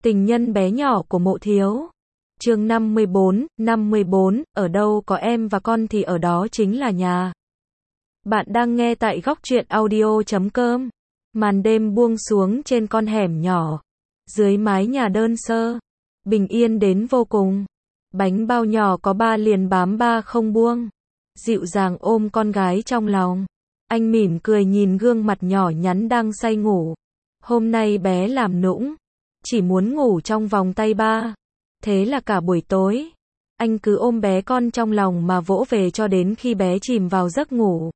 Tình nhân bé nhỏ của Mộ Thiếu. Chương 54, ở đâu có em và con thì ở đó chính là nhà. Bạn đang nghe tại góc truyện audio.com. Màn đêm buông xuống trên con hẻm nhỏ, dưới mái nhà đơn sơ, bình yên đến vô cùng. Bánh bao nhỏ có ba liền bám ba không buông, dịu dàng ôm con gái trong lòng. Anh mỉm cười nhìn gương mặt nhỏ nhắn đang say ngủ. Hôm nay bé làm nũng, chỉ muốn ngủ trong vòng tay ba. Thế là cả buổi tối, anh cứ ôm bé con trong lòng mà vỗ về cho đến khi bé chìm vào giấc ngủ.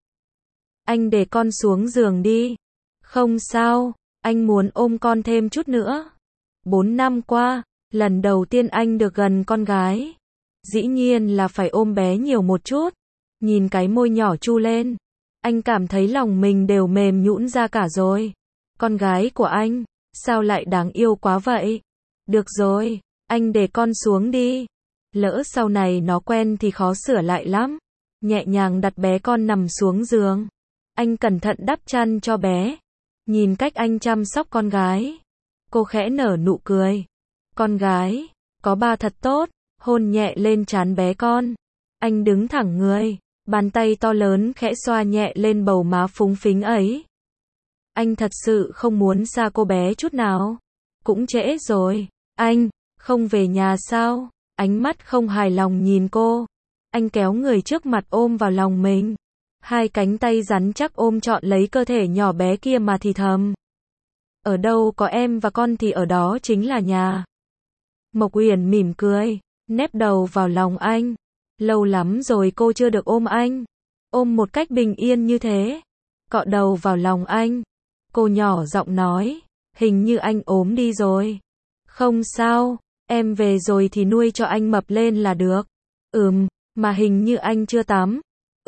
Anh để con xuống giường đi. Không sao, anh muốn ôm con thêm chút nữa. 4 năm qua, lần đầu tiên anh được gần con gái. Dĩ nhiên là phải ôm bé nhiều một chút. Nhìn cái môi nhỏ chu lên, anh cảm thấy lòng mình đều mềm nhũn ra cả rồi. Con gái của anh, sao lại đáng yêu quá vậy? Được rồi, anh để con xuống đi. Lỡ sau này nó quen thì khó sửa lại lắm. Nhẹ nhàng đặt bé con nằm xuống giường. Anh cẩn thận đắp chăn cho bé. Nhìn cách anh chăm sóc con gái, cô khẽ nở nụ cười. Con gái, có ba thật tốt. Hôn nhẹ lên trán bé con. Anh đứng thẳng người, bàn tay to lớn khẽ xoa nhẹ lên bầu má phúng phính ấy. Anh thật sự không muốn xa cô bé chút nào. Cũng trễ rồi. Anh, không về nhà sao? Ánh mắt không hài lòng nhìn cô. Anh kéo người trước mặt ôm vào lòng mình. Hai cánh tay rắn chắc ôm trọn lấy cơ thể nhỏ bé kia mà thì thầm. Ở đâu có em và con thì ở đó chính là nhà. Mộc Uyển mỉm cười, nép đầu vào lòng anh. Lâu lắm rồi cô chưa được ôm anh. Ôm một cách bình yên như thế. Cọ đầu vào lòng anh. Cô nhỏ giọng nói, hình như anh ốm đi rồi. Không sao, em về rồi thì nuôi cho anh mập lên là được. Mà hình như anh chưa tắm.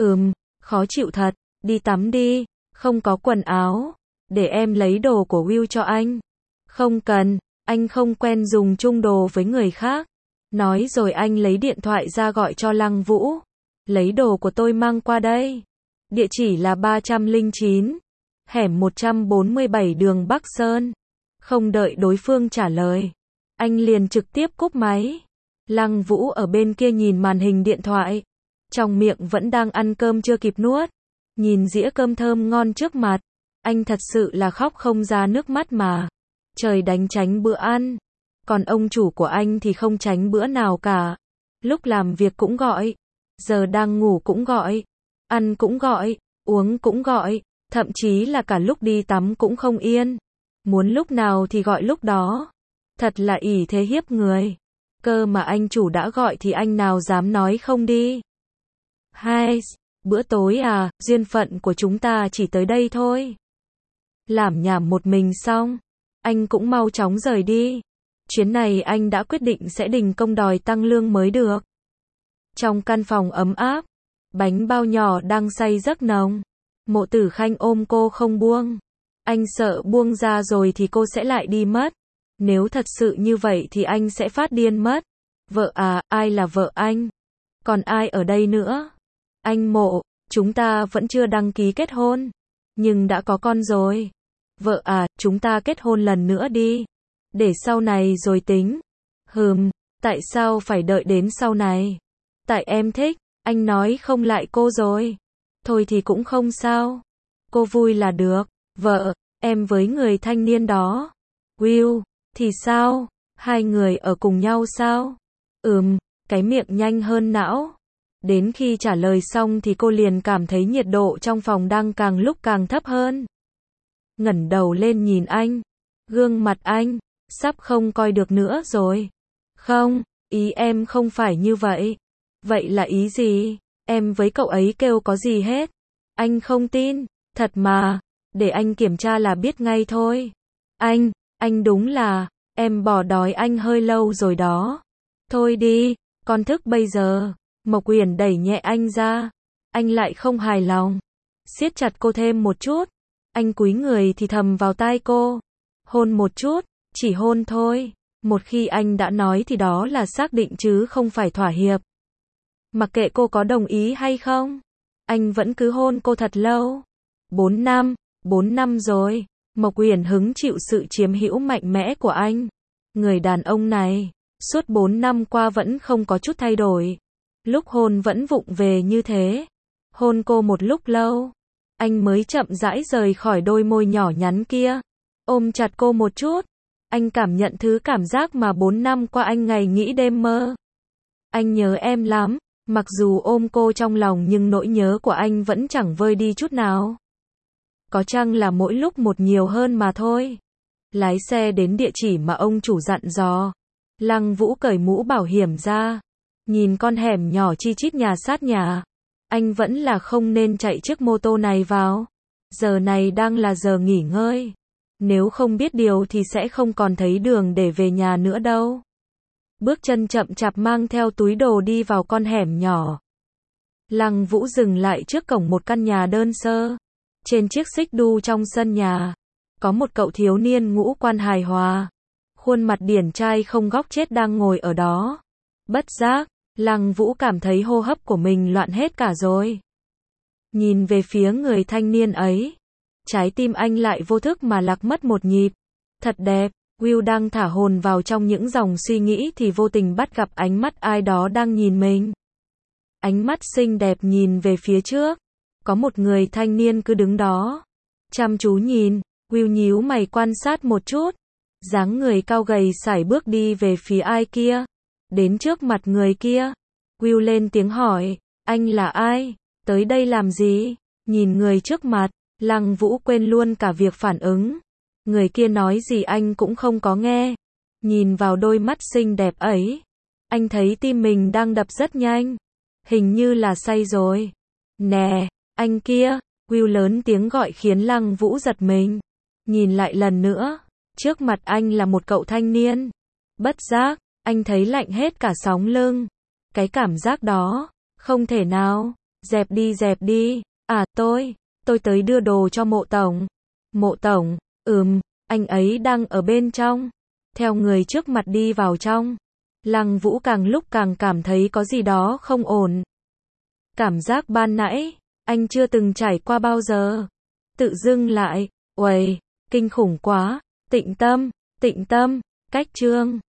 Khó chịu thật, đi tắm đi, không có quần áo. Để em lấy đồ của Will cho anh. Không cần, anh không quen dùng chung đồ với người khác. Nói rồi anh lấy điện thoại ra gọi cho Lăng Vũ. Lấy đồ của tôi mang qua đây. Địa chỉ là 309, hẻm 147 đường Bắc Sơn. Không đợi đối phương trả lời, anh liền trực tiếp cúp máy. Lăng Vũ ở bên kia nhìn màn hình điện thoại, trong miệng vẫn đang ăn cơm chưa kịp nuốt. Nhìn dĩa cơm thơm ngon trước mặt, anh thật sự là khóc không ra nước mắt mà. Trời đánh tránh bữa ăn, còn ông chủ của anh thì không tránh bữa nào cả. Lúc làm việc cũng gọi, giờ đang ngủ cũng gọi, ăn cũng gọi, uống cũng gọi, thậm chí là cả lúc đi tắm cũng không yên. Muốn lúc nào thì gọi lúc đó. Thật là ỷ thế hiếp người. Cơ mà anh chủ đã gọi thì anh nào dám nói không đi. Hai, bữa tối à, duyên phận của chúng ta chỉ tới đây thôi. Lảm nhảm một mình xong, anh cũng mau chóng rời đi. Chuyến này anh đã quyết định sẽ đình công đòi tăng lương mới được. Trong căn phòng ấm áp, bánh bao nhỏ đang say giấc nồng. Mộ Tử Khanh ôm cô không buông. Anh sợ buông ra rồi thì cô sẽ lại đi mất. Nếu thật sự như vậy thì anh sẽ phát điên mất. Vợ à, ai là vợ anh? Còn ai ở đây nữa? Anh Mộ, chúng ta vẫn chưa đăng ký kết hôn, nhưng đã có con rồi. Vợ à, chúng ta kết hôn lần nữa đi. Để sau này rồi tính. Tại sao phải đợi đến sau này? Tại em thích, anh nói không lại cô rồi. Thôi thì cũng không sao. Cô vui là được. Vợ, em với người thanh niên đó. Will, thì sao? Hai người ở cùng nhau sao? Cái miệng nhanh hơn não. Đến khi trả lời xong thì cô liền cảm thấy nhiệt độ trong phòng đang càng lúc càng thấp hơn. Ngẩng đầu lên nhìn anh. Gương mặt anh sắp không coi được nữa rồi. Không, ý em không phải như vậy. Vậy là ý gì? Em với cậu ấy kêu có gì hết. Anh không tin. Thật mà. Để anh kiểm tra là biết ngay thôi. Anh đúng là, em bỏ đói anh hơi lâu rồi đó. Thôi đi, con thức bây giờ. Mộc Uyển đẩy nhẹ anh ra. Anh lại không hài lòng. Siết chặt cô thêm một chút. Anh cúi người thì thầm vào tai cô. Hôn một chút, chỉ hôn thôi. Một khi anh đã nói thì đó là xác định chứ không phải thỏa hiệp. Mặc kệ cô có đồng ý hay không, anh vẫn cứ hôn cô thật lâu. 4 năm rồi. Mộc Uyển hứng chịu sự chiếm hữu mạnh mẽ của anh. Người đàn ông này, suốt 4 năm qua vẫn không có chút thay đổi. Lúc hôn vẫn vụng về như thế. Hôn cô một lúc lâu, anh mới chậm rãi rời khỏi đôi môi nhỏ nhắn kia. Ôm chặt cô một chút. Anh cảm nhận thứ cảm giác mà 4 năm qua anh ngày nghĩ đêm mơ. Anh nhớ em lắm. Mặc dù ôm cô trong lòng nhưng nỗi nhớ của anh vẫn chẳng vơi đi chút nào. Có chăng là mỗi lúc một nhiều hơn mà thôi. Lái xe đến địa chỉ mà ông chủ dặn dò. Lăng Vũ cởi mũ bảo hiểm ra. Nhìn con hẻm nhỏ chi chít nhà sát nhà. Anh vẫn là không nên chạy chiếc mô tô này vào. Giờ này đang là giờ nghỉ ngơi. Nếu không biết điều thì sẽ không còn thấy đường để về nhà nữa đâu. Bước chân chậm chạp mang theo túi đồ đi vào con hẻm nhỏ. Lăng Vũ dừng lại trước cổng một căn nhà đơn sơ. Trên chiếc xích đu trong sân nhà, có một cậu thiếu niên ngũ quan hài hòa. Khuôn mặt điển trai không góc chết đang ngồi ở đó. Bất giác, Lăng Vũ cảm thấy hô hấp của mình loạn hết cả rồi. Nhìn về phía người thanh niên ấy, trái tim anh lại vô thức mà lạc mất một nhịp. Thật đẹp. Will đang thả hồn vào trong những dòng suy nghĩ thì vô tình bắt gặp ánh mắt ai đó đang nhìn mình. Ánh mắt xinh đẹp nhìn về phía trước. Có một người thanh niên cứ đứng đó. Chăm chú nhìn. Will nhíu mày quan sát một chút. Dáng người cao gầy sải bước đi về phía ai kia. Đến trước mặt người kia. Will lên tiếng hỏi. Anh là ai? Tới đây làm gì? Nhìn người trước mặt, Lăng Vũ quên luôn cả việc phản ứng. Người kia nói gì anh cũng không có nghe. Nhìn vào đôi mắt xinh đẹp ấy, anh thấy tim mình đang đập rất nhanh. Hình như là say rồi. Nè, anh kia, Will lớn tiếng gọi khiến Lăng Vũ giật mình. Nhìn lại lần nữa, trước mặt anh là một cậu thanh niên. Bất giác, anh thấy lạnh hết cả sống lưng. Cái cảm giác đó, không thể nào. Dẹp đi. À tôi tới đưa đồ cho Mộ Tổng. Mộ Tổng, anh ấy đang ở bên trong. Theo người trước mặt đi vào trong. Lăng Vũ càng lúc càng cảm thấy có gì đó không ổn. Cảm giác ban nãy, anh chưa từng trải qua bao giờ. Tự dưng lại, uầy, kinh khủng quá. Tịnh tâm, cách chương.